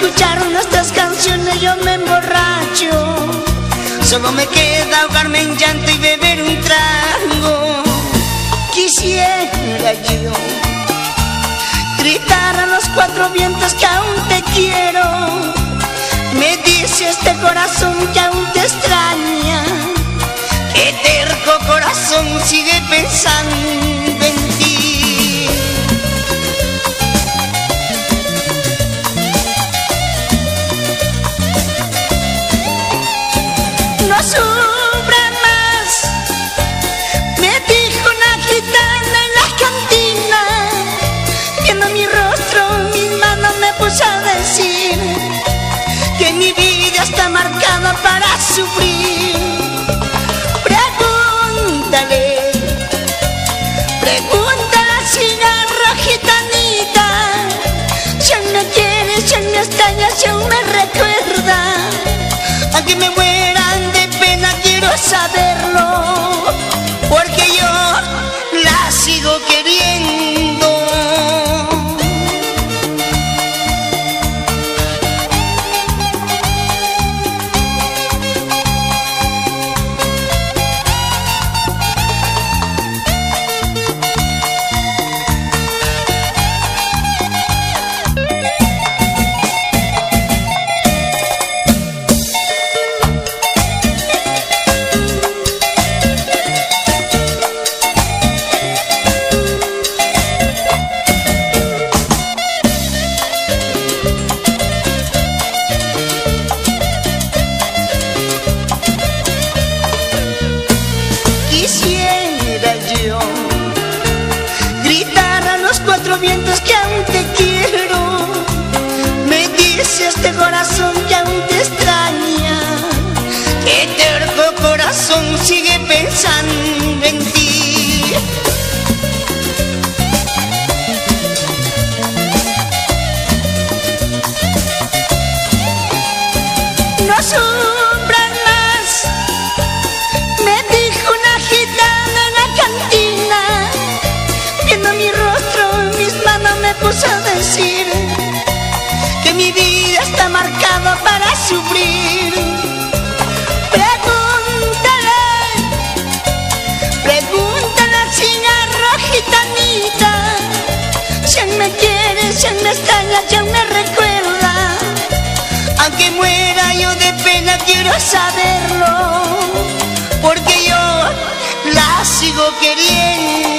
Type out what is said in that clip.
escuchar nuestras canciones yo me emborracho. Solo me queda ahogarme en llanto y beber un trago. Quisiera yo gritar a los cuatro vientos que aún te quiero. Me dice este corazón que aún te extraña, que terco corazón sigue pensando en ti. No sufra más, me dijo una gitana en la cantina. Viendo mi rostro, mis manos me puso a decir que mi vida está marcada para sufrir. Pregúntale al cigarro gitanita, si aún me quiere, si aún me extraña, si aún me recuerda. Aunque me mueran de pena quiero saberlo, porque yo la sigo queriendo. Quisiera yo gritar a los cuatro vientos que aún te quiero. Me dice este corazón que aún te extraña, que terco corazón sigue pensando en ti. No sufras más, me dijo una gitana en la cantina. Viendo mi rostro, mis manos me puso a decir que mi vida está marcada para sufrir. Pregúntale al cigarro gitanita, si aún me quiere, si aún me extraña, si aún me recuerda. Aunque muera yo de pena quiero saberlo, porque yo la sigo queriendo.